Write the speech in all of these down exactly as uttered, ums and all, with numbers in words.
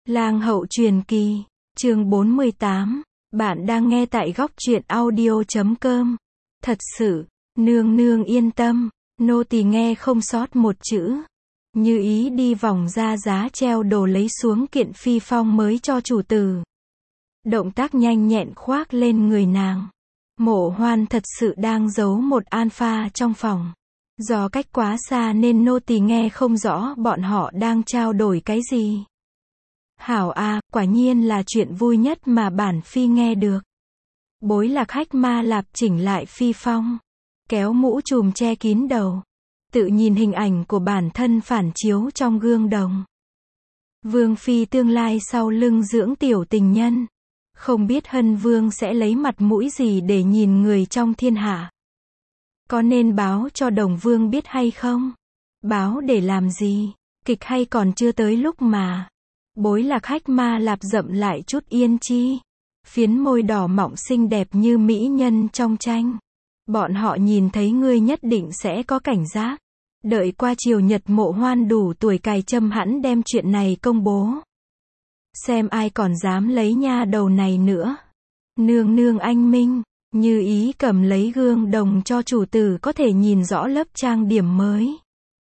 Lang hậu truyền kỳ, chương bốn mươi tám, bạn đang nghe tại góc truyện audio chấm com. Thật sự, nương nương yên tâm, nô tỳ nghe không sót một chữ. Như ý đi vòng ra giá treo đồ lấy xuống kiện phi phong mới cho chủ tử. Động tác nhanh nhẹn khoác lên người nàng. Mộ Hoan thật sự đang giấu một alpha trong phòng. Do cách quá xa nên nô tỳ nghe không rõ bọn họ đang trao đổi cái gì. Hảo a, quả nhiên là chuyện vui nhất mà bản phi nghe được. Bối Lạc Hách Ma Lạp chỉnh lại phi phong, kéo mũ trùm che kín đầu, tự nhìn hình ảnh của bản thân phản chiếu trong gương đồng. Vương phi tương lai sau lưng dưỡng tiểu tình nhân, không biết Hân Vương sẽ lấy mặt mũi gì để nhìn người trong thiên hạ. Có nên báo cho Đồng Vương biết hay không? Báo để làm gì? Kịch hay còn chưa tới lúc mà. Bối Lạc Hách Ma Lạp dậm lại chút yên chi. Phiến môi đỏ mọng xinh đẹp như mỹ nhân trong tranh. Bọn họ nhìn thấy ngươi nhất định sẽ có cảnh giác. Đợi qua chiều nhật Mộ Hoan đủ tuổi cài châm hẵn đem chuyện này công bố. Xem ai còn dám lấy nha đầu này nữa. Nương nương anh minh, Như ý cầm lấy gương đồng cho chủ tử có thể nhìn rõ lớp trang điểm mới.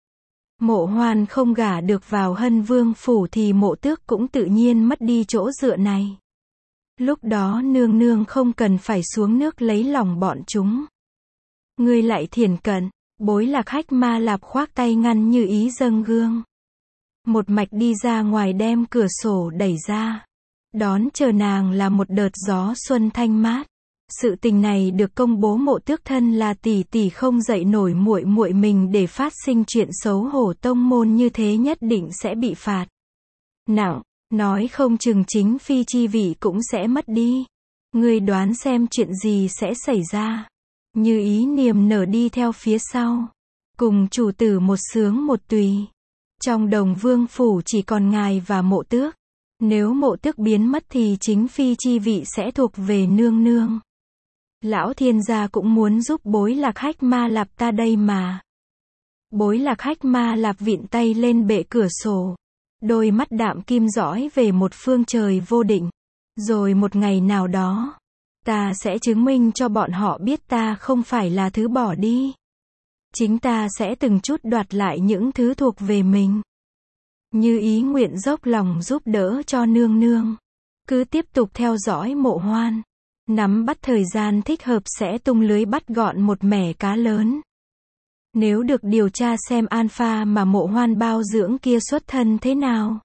Mộ Hoan không gả được vào Hân Vương phủ thì Mộ Tước cũng tự nhiên mất đi chỗ dựa này. Lúc đó nương nương không cần phải xuống nước lấy lòng bọn chúng. Ngươi lại thiển cận, Bối Lạc Hách Ma Lạp khoác tay ngăn Như ý dâng gương. Một mạch đi ra ngoài đem cửa sổ đẩy ra. Đón chờ nàng là một đợt gió xuân thanh mát. Sự tình này được công bố Mộ Tước thân là tỷ tỷ không dậy nổi muội muội mình để phát sinh chuyện xấu hổ tông môn như thế nhất định sẽ bị phạt nặng, nói không chừng chính phi chi vị cũng sẽ mất đi. Ngươi đoán xem chuyện gì sẽ xảy ra. Như ý niềm nở đi theo phía sau, cùng chủ tử một sướng một tùy. Trong Đồng Vương phủ chỉ còn ngài và Mộ Tước. Nếu Mộ Tước biến mất thì chính phi chi vị sẽ thuộc về nương nương. Lão thiên gia cũng muốn giúp Bối Lạc Hách Ma Lạp ta đây mà. Bối Lạc Hách Ma Lạp vịn tay lên bệ cửa sổ. Đôi mắt đạm kim dõi về một phương trời vô định. Rồi một ngày nào đó, ta sẽ chứng minh cho bọn họ biết ta không phải là thứ bỏ đi. Chính ta sẽ từng chút đoạt lại những thứ thuộc về mình. Như ý nguyện dốc lòng giúp đỡ cho nương nương. Cứ tiếp tục theo dõi Mộ Hoan. Nắm bắt thời gian thích hợp sẽ tung lưới bắt gọn một mẻ cá lớn. Nếu được điều tra xem alpha mà Mộ Hoan bao dưỡng kia xuất thân thế nào.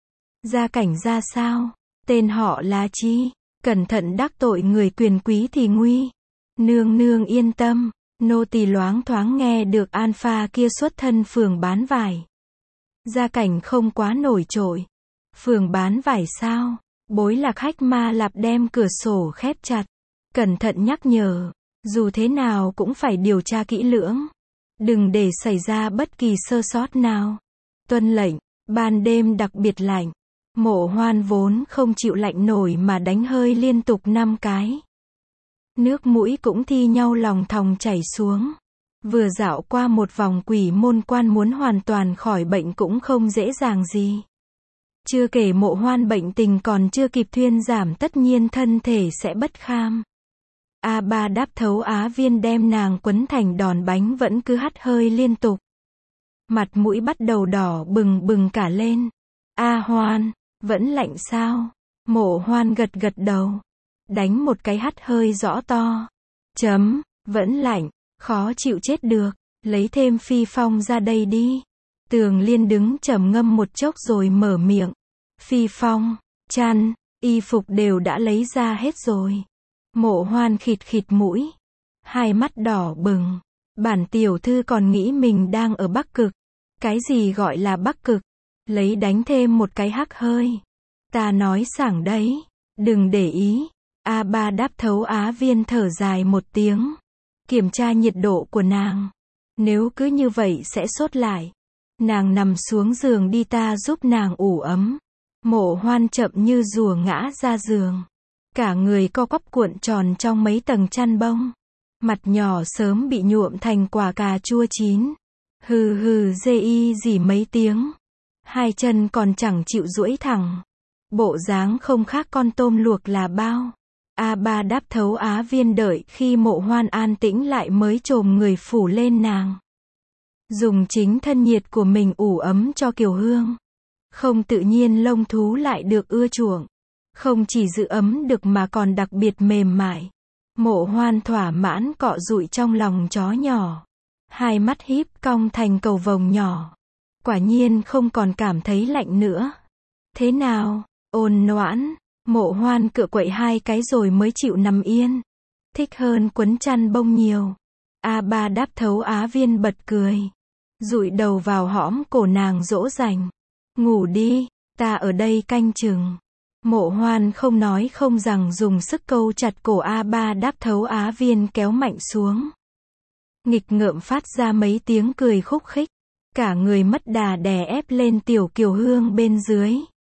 Gia cảnh ra sao. Tên họ là chi. Cẩn thận đắc tội người quyền quý thì nguy. Nương nương yên tâm. Nô tỳ loáng thoáng nghe được alpha kia xuất thân phường bán vải. Gia cảnh không quá nổi trội. Phường bán vải sao? Bối Lạc Hách Ma Lạp đem cửa sổ khép chặt. Cẩn thận nhắc nhở. Dù thế nào cũng phải điều tra kỹ lưỡng. Đừng để xảy ra bất kỳ sơ sót nào. Tuân lệnh. Ban đêm đặc biệt lạnh. Mộ Hoan vốn không chịu lạnh nổi mà đánh hơi liên tục năm cái. Nước mũi cũng thi nhau lòng thòng chảy xuống. Vừa dạo qua một vòng quỷ môn quan muốn hoàn toàn khỏi bệnh cũng không dễ dàng gì. Chưa kể Mộ Hoan bệnh tình còn chưa kịp thuyên giảm tất nhiên thân thể sẽ bất kham. A ba đáp thấu á viên đem nàng quấn thành đòn bánh vẫn cứ hắt hơi liên tục. Mặt mũi bắt đầu đỏ bừng bừng cả lên. A Hoan, vẫn lạnh sao? Mộ Hoan gật gật đầu. Đánh một cái hắt hơi rõ to. Chấm, vẫn lạnh, khó chịu chết được. Lấy thêm phi phong ra đây đi. Tường Liên đứng trầm ngâm một chốc rồi mở miệng. Phi phong, chăn, y phục đều đã lấy ra hết rồi. Mộ Hoan khịt khịt mũi. Hai mắt đỏ bừng. Bản tiểu thư còn nghĩ mình đang ở Bắc Cực. Cái gì gọi là Bắc Cực? Lấy đánh thêm một cái hắc hơi. Ta nói sảng đấy. Đừng để ý. A ba đáp thấu á viên thở dài một tiếng. Kiểm tra nhiệt độ của nàng. Nếu cứ như vậy sẽ sốt lại. Nàng nằm xuống giường đi ta giúp nàng ủ ấm. Mộ Hoan chậm như rùa ngã ra giường. Cả người co quắp cuộn tròn trong mấy tầng chăn bông. Mặt nhỏ sớm bị nhuộm thành quả cà chua chín. Hừ hừ dê y gì mấy tiếng. Hai chân còn chẳng chịu duỗi thẳng. bộ dáng không khác con tôm luộc là bao. A Ba đáp thấu Á Viên đợi khi Mộ Hoan an tĩnh lại mới chồm người phủ lên nàng. Dùng chính thân nhiệt của mình ủ ấm cho Kiều Hương. Không tự nhiên lông thú lại được ưa chuộng. Không chỉ giữ ấm được mà còn đặc biệt mềm mại. Mộ Hoan thỏa mãn cọ dụi trong lòng chó nhỏ. Hai mắt híp cong thành cầu vồng nhỏ. Quả nhiên không còn cảm thấy lạnh nữa. Thế nào? Ôn noãn. Mộ Hoan cựa quậy hai cái rồi mới chịu nằm yên. Thích hơn quấn chăn bông nhiều. A Ba đáp thấu Á Viên bật cười. Dụi đầu vào hõm cổ nàng dỗ dành. Ngủ đi, ta ở đây canh chừng. Mộ Hoan không nói không rằng dùng sức câu chặt cổ A Ba đáp thấu Á Viên kéo mạnh xuống. Nghịch ngợm phát ra mấy tiếng cười khúc khích. Cả người mất đà đè ép lên tiểu Kiều Hương bên dưới.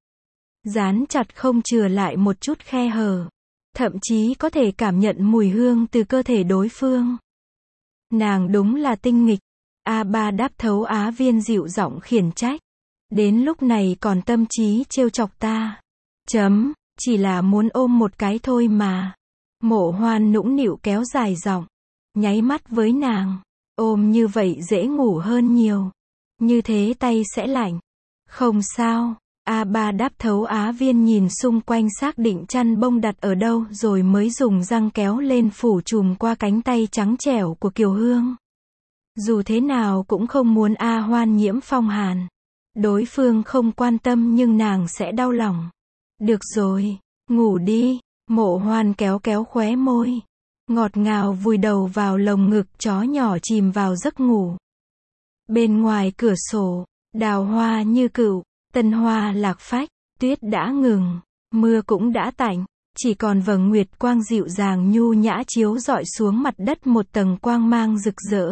Dán chặt không chừa lại một chút khe hở. Thậm chí có thể cảm nhận mùi hương từ cơ thể đối phương. Nàng đúng là tinh nghịch. A Ba đáp thấu Á Viên dịu giọng khiển trách. Đến lúc này còn tâm trí trêu chọc ta. Chấm, chỉ là muốn ôm một cái thôi mà. Mộ Hoan nũng nịu kéo dài giọng. Nháy mắt với nàng. Ôm như vậy dễ ngủ hơn nhiều. Như thế tay sẽ lạnh. Không sao. A Ba đáp thấu Á Viên nhìn xung quanh xác định chăn bông đặt ở đâu rồi mới dùng răng kéo lên phủ trùm qua cánh tay trắng trẻo của Kiều Hương. Dù thế nào cũng không muốn A Hoan nhiễm phong hàn. Đối phương không quan tâm nhưng nàng sẽ đau lòng. Được rồi, ngủ đi. Mộ Hoan kéo kéo khóe môi. Ngọt ngào vùi đầu vào lồng ngực chó nhỏ chìm vào giấc ngủ. Bên ngoài cửa sổ, đào hoa như cựu, tân hoa lạc phách, tuyết đã ngừng, mưa cũng đã tạnh, chỉ còn vầng nguyệt quang dịu dàng nhu nhã chiếu rọi xuống mặt đất một tầng quang mang rực rỡ.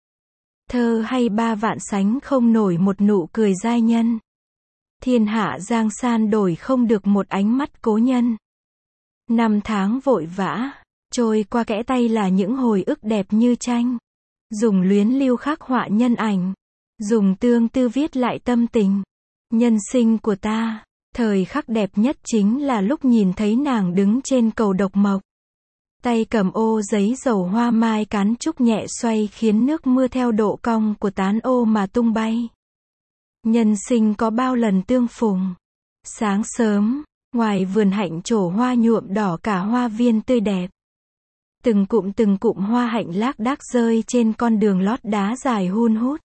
Thơ hay ba vạn sánh không nổi một nụ cười giai nhân. Thiên hạ giang san đổi không được một ánh mắt cố nhân. Năm tháng vội vã, trôi qua kẽ tay là những hồi ức đẹp như tranh. Dùng luyến lưu khắc họa nhân ảnh. Dùng tương tư viết lại tâm tình. Nhân sinh của ta, thời khắc đẹp nhất chính là lúc nhìn thấy nàng đứng trên cầu độc mộc. Tay cầm ô giấy dầu hoa mai cán trúc nhẹ xoay khiến nước mưa theo độ cong của tán ô mà tung bay. Nhân sinh có bao lần tương phùng. Sáng sớm, ngoài vườn hạnh trổ hoa nhuộm đỏ cả hoa viên tươi đẹp. Từng cụm từng cụm hoa hạnh lác đác rơi trên con đường lót đá dài hun hút.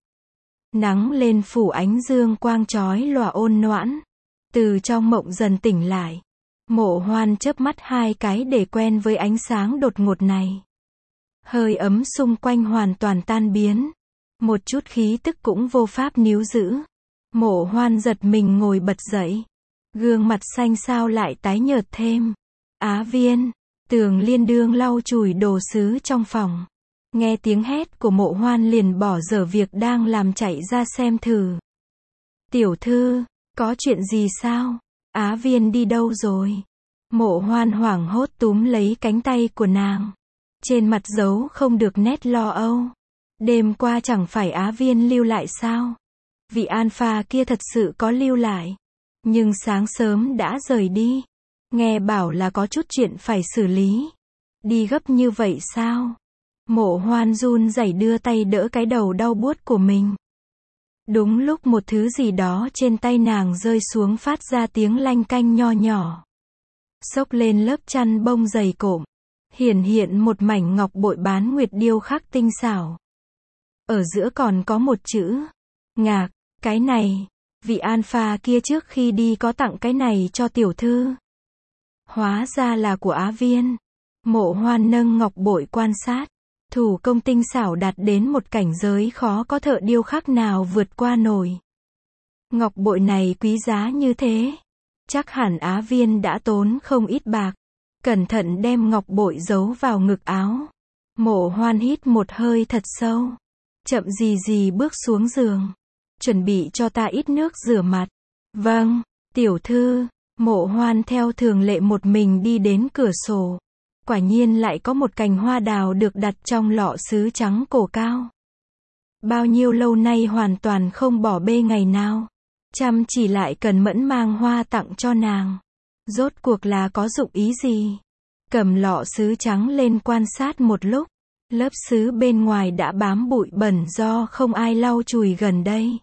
Nắng lên phủ ánh dương quang chói lòa ôn noãn. Từ trong mộng dần tỉnh lại. Mộ Hoan chớp mắt hai cái để quen với ánh sáng đột ngột này. Hơi ấm xung quanh hoàn toàn tan biến. Một chút khí tức cũng vô pháp níu giữ. Mộ Hoan giật mình ngồi bật dậy. Gương mặt xanh xao lại tái nhợt thêm. Á Viên. Tường Liên đương lau chùi đồ sứ trong phòng. Nghe tiếng hét của Mộ Hoan liền bỏ dở việc đang làm chạy ra xem thử. Tiểu thư, có chuyện gì sao? Á Viên đi đâu rồi? Mộ Hoan hoảng hốt túm lấy cánh tay của nàng. Trên mặt giấu không được nét lo âu. Đêm qua chẳng phải Á Viên lưu lại sao? Vị alpha kia thật sự có lưu lại. Nhưng sáng sớm đã rời đi. Nghe bảo là có chút chuyện phải xử lý. Đi gấp như vậy sao? Mộ Hoan run rẩy đưa tay đỡ cái đầu đau buốt của mình. Đúng lúc một thứ gì đó trên tay nàng rơi xuống phát ra tiếng lanh canh nho nhỏ. Xốc lên lớp chăn bông dày cộm. Hiển hiện một mảnh ngọc bội bán nguyệt điêu khắc tinh xảo. Ở giữa còn có một chữ. Ngạc, cái này. Vị alpha kia trước khi đi có tặng cái này cho tiểu thư. Hóa ra là của Á Viên. Mộ Hoan nâng ngọc bội quan sát. Thủ công tinh xảo đạt đến một cảnh giới khó có thợ điêu khắc nào vượt qua nổi. Ngọc bội này quý giá như thế. Chắc hẳn Á Viên đã tốn không ít bạc. Cẩn thận đem ngọc bội giấu vào ngực áo. Mộ Hoan hít một hơi thật sâu. Chậm gì gì bước xuống giường. Chuẩn bị cho ta ít nước rửa mặt. Vâng, tiểu thư. Mộ Hoan theo thường lệ một mình đi đến cửa sổ. Quả nhiên lại có một cành hoa đào được đặt trong lọ sứ trắng cổ cao. Bao nhiêu lâu nay hoàn toàn không bỏ bê ngày nào. Chăm chỉ lại cần mẫn mang hoa tặng cho nàng. Rốt cuộc là có dụng ý gì? Cầm lọ sứ trắng lên quan sát một lúc. Lớp sứ bên ngoài đã bám bụi bẩn do không ai lau chùi gần đây.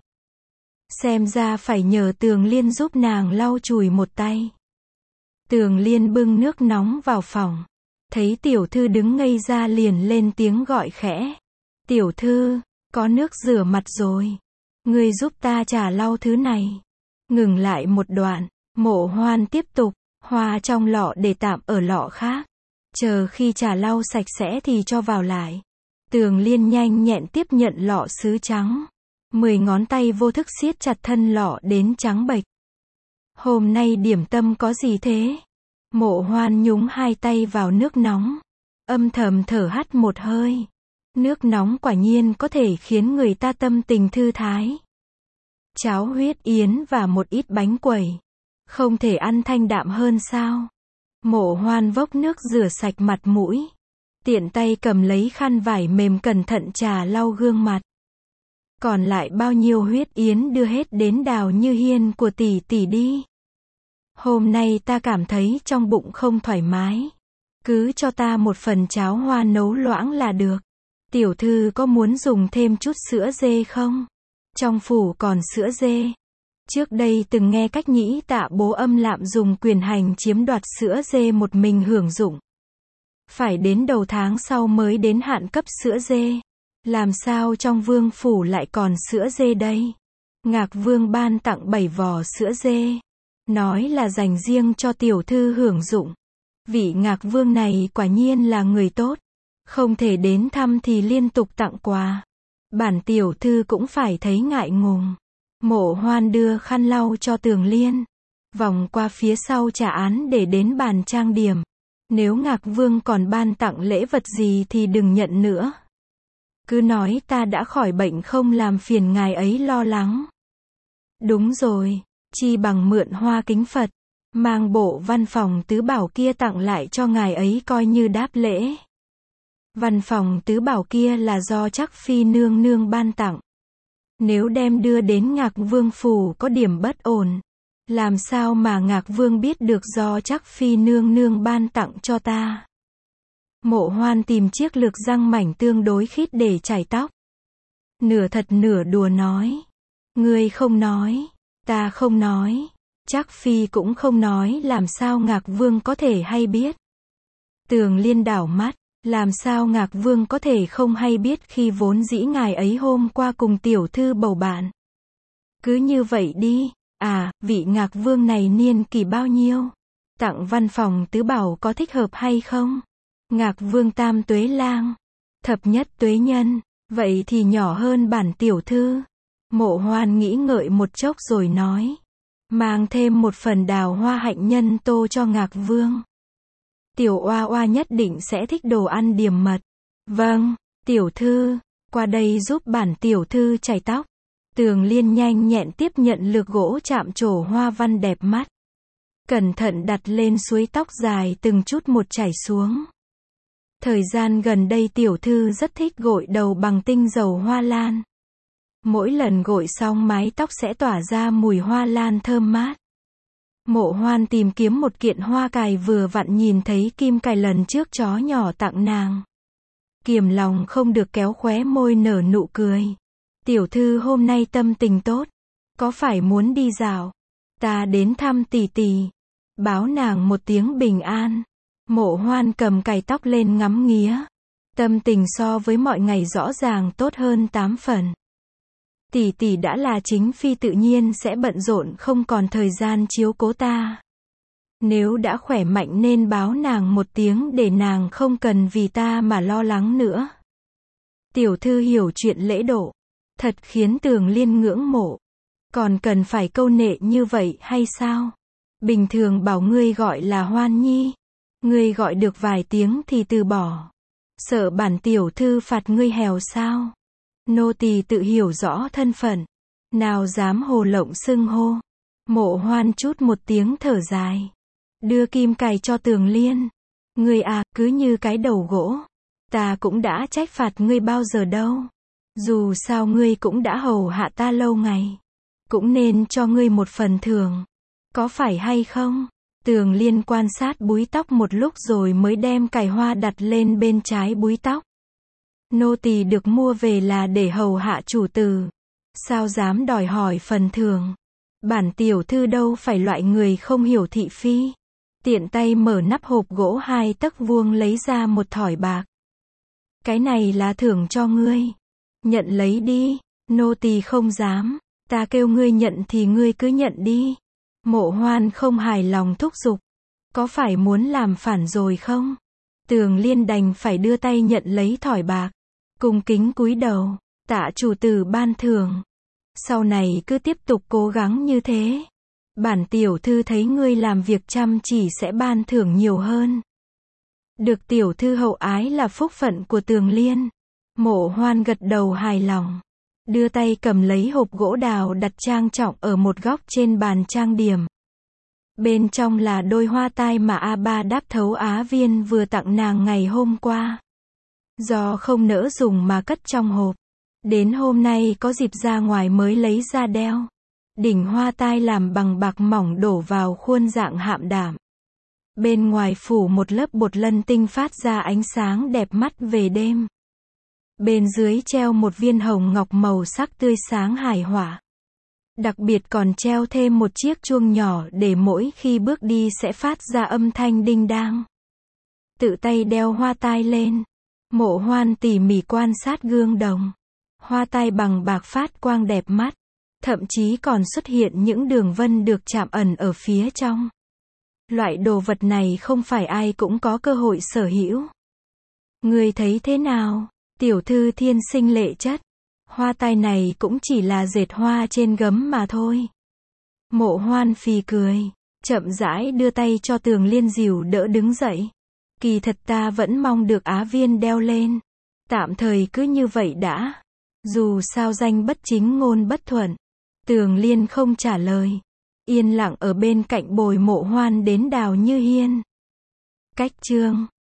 Xem ra phải nhờ Tường Liên giúp nàng lau chùi một tay. Tường Liên bưng nước nóng vào phòng. Thấy tiểu thư đứng ngây ra liền lên tiếng gọi khẽ. Tiểu thư, có nước rửa mặt rồi. Ngươi giúp ta trà lau thứ này. Ngừng lại một đoạn, Mộ Hoan tiếp tục, hoa trong lọ để tạm ở lọ khác. Chờ khi trà lau sạch sẽ thì cho vào lại. Tường Liên nhanh nhẹn tiếp nhận lọ sứ trắng. Mười ngón tay vô thức siết chặt thân lọ đến trắng bệch. Hôm nay điểm tâm có gì thế? Mộ Hoan nhúng hai tay vào nước nóng. Âm thầm thở hắt một hơi. Nước nóng quả nhiên có thể khiến người ta tâm tình thư thái. Cháo huyết yến và một ít bánh quẩy. Không thể ăn thanh đạm hơn sao? Mộ Hoan vốc nước rửa sạch mặt mũi. Tiện tay cầm lấy khăn vải mềm cẩn thận trà lau gương mặt. Còn lại bao nhiêu huyết yến đưa hết đến Đào Như Hiên của tỷ tỷ đi. Hôm nay ta cảm thấy trong bụng không thoải mái. Cứ cho ta một phần cháo hoa nấu loãng là được. Tiểu thư có muốn dùng thêm chút sữa dê không? Trong phủ còn sữa dê. Trước đây từng nghe cách nhĩ Tạ bố âm lạm dùng quyền hành chiếm đoạt sữa dê một mình hưởng dụng. Phải đến đầu tháng sau mới đến hạn cấp sữa dê. Làm sao trong vương phủ lại còn sữa dê đây? Ngạc vương ban tặng bảy vò sữa dê. Nói là dành riêng cho tiểu thư hưởng dụng. Vị Ngạc vương này quả nhiên là người tốt. Không thể đến thăm thì liên tục tặng quà. Bản tiểu thư cũng phải thấy ngại ngùng. Mộ Hoan đưa khăn lau cho Tường Liên. Vòng qua phía sau trà án để đến bàn trang điểm. Nếu Ngạc vương còn ban tặng lễ vật gì thì đừng nhận nữa. Cứ nói ta đã khỏi bệnh không làm phiền ngài ấy lo lắng. Đúng rồi, chi bằng mượn hoa kính Phật. Mang bộ văn phòng tứ bảo kia tặng lại cho ngài ấy coi như đáp lễ. Văn phòng tứ bảo kia là do Trắc Phi nương nương ban tặng. Nếu đem đưa đến Ngạc vương phủ có điểm bất ổn. Làm sao mà Ngạc vương biết được do Trắc Phi nương nương ban tặng cho ta? Mộ Hoan tìm chiếc lược răng mảnh tương đối khít để chải tóc. Nửa thật nửa đùa nói. Ngươi không nói, ta không nói. Trắc Phi cũng không nói, làm sao Ngạc vương có thể hay biết? Tường Liên đảo mắt. Làm sao Ngạc vương có thể không hay biết khi vốn dĩ ngài ấy hôm qua cùng tiểu thư bầu bạn. Cứ như vậy đi. À, vị Ngạc vương này niên kỷ bao nhiêu? Tặng văn phòng tứ bảo có thích hợp hay không? Ngạc vương tam tuế lang. Thập nhất tuế nhân. Vậy thì nhỏ hơn bản tiểu thư. Mộ Hoan nghĩ ngợi một chốc rồi nói. Mang thêm một phần đào hoa hạnh nhân tô cho Ngạc vương. Tiểu oa oa nhất định sẽ thích đồ ăn điềm mật. Vâng, tiểu thư, qua đây giúp bản tiểu thư chải tóc. Tường Liên nhanh nhẹn tiếp nhận lược gỗ chạm trổ hoa văn đẹp mắt. Cẩn thận đặt lên suối tóc dài từng chút một chảy xuống. Thời gian gần đây tiểu thư rất thích gội đầu bằng tinh dầu hoa lan. Mỗi lần gội xong mái tóc sẽ tỏa ra mùi hoa lan thơm mát. Mộ Hoan tìm kiếm một kiện hoa cài vừa vặn nhìn thấy kim cài lần trước chó nhỏ tặng nàng. Kiềm lòng không được kéo khóe môi nở nụ cười. Tiểu thư hôm nay tâm tình tốt. Có phải muốn đi dạo? Ta đến thăm tỷ tỷ. Báo nàng một tiếng bình an. Mộ Hoan cầm cài tóc lên ngắm nghía. Tâm tình so với mọi ngày rõ ràng tốt hơn tám phần. Tỷ tỷ đã là chính phi tự nhiên sẽ bận rộn không còn thời gian chiếu cố ta. Nếu đã khỏe mạnh nên báo nàng một tiếng để nàng không cần vì ta mà lo lắng nữa. Tiểu thư hiểu chuyện lễ độ. Thật khiến Tường Liên ngưỡng mộ. Còn cần phải câu nệ như vậy hay sao? Bình thường bảo ngươi gọi là Hoan Nhi. Ngươi gọi được vài tiếng thì từ bỏ. Sợ bản tiểu thư phạt ngươi hèo sao? Nô tỳ tự hiểu rõ thân phận. Nào dám hồ lộng xưng hô. Mộ Hoan chút một tiếng thở dài. Đưa kim cài cho Tường Liên. Ngươi à, cứ như cái đầu gỗ. Ta cũng đã trách phạt ngươi bao giờ đâu. Dù sao ngươi cũng đã hầu hạ ta lâu ngày. Cũng nên cho ngươi một phần thưởng. Có phải hay không? Tường Liên quan sát búi tóc một lúc rồi mới đem cài hoa đặt lên bên trái búi tóc. Nô tỳ được mua về là để hầu hạ chủ tử. Sao dám đòi hỏi phần thưởng? Bản tiểu thư đâu phải loại người không hiểu thị phi. Tiện tay mở nắp hộp gỗ hai tấc vuông lấy ra một thỏi bạc. Cái này là thưởng cho ngươi. Nhận lấy đi. Nô tỳ không dám. Ta kêu ngươi nhận thì ngươi cứ nhận đi. Mộ Hoan không hài lòng thúc giục. Có phải muốn làm phản rồi không? Tường Liên đành phải đưa tay nhận lấy thỏi bạc. Cung kính cúi đầu. Tạ chủ tử ban thưởng. Sau này cứ tiếp tục cố gắng như thế. Bản tiểu thư thấy ngươi làm việc chăm chỉ sẽ ban thưởng nhiều hơn. Được tiểu thư hậu ái là phúc phận của Tường Liên. Mộ Hoan gật đầu hài lòng. Đưa tay cầm lấy hộp gỗ đào đặt trang trọng ở một góc trên bàn trang điểm. Bên trong là đôi hoa tai mà A Ba Đáp Thấu Á Viên vừa tặng nàng ngày hôm qua. Do không nỡ dùng mà cất trong hộp. Đến hôm nay có dịp ra ngoài mới lấy ra đeo. Đỉnh hoa tai làm bằng bạc mỏng đổ vào khuôn dạng hạm đảm. Bên ngoài phủ một lớp bột lân tinh phát ra ánh sáng đẹp mắt về đêm. Bên dưới treo một viên hồng ngọc màu sắc tươi sáng hài hòa. Đặc biệt còn treo thêm một chiếc chuông nhỏ để mỗi khi bước đi sẽ phát ra âm thanh đinh đang. Tự tay đeo hoa tai lên. Mộ Hoan tỉ mỉ quan sát gương đồng. Hoa tai bằng bạc phát quang đẹp mắt. Thậm chí còn xuất hiện những đường vân được chạm ẩn ở phía trong. Loại đồ vật này không phải ai cũng có cơ hội sở hữu. Ngươi thấy thế nào? Tiểu thư thiên sinh lệ chất. Hoa tai này cũng chỉ là dệt hoa trên gấm mà thôi. Mộ Hoan phì cười. Chậm rãi đưa tay cho Tường Liên dìu đỡ đứng dậy. Kỳ thật ta vẫn mong được Á Viên đeo lên. Tạm thời cứ như vậy đã. Dù sao danh bất chính ngôn bất thuận. Tường Liên không trả lời. Yên lặng ở bên cạnh bồi Mộ Hoan đến Đào Như Hiên. Cách chương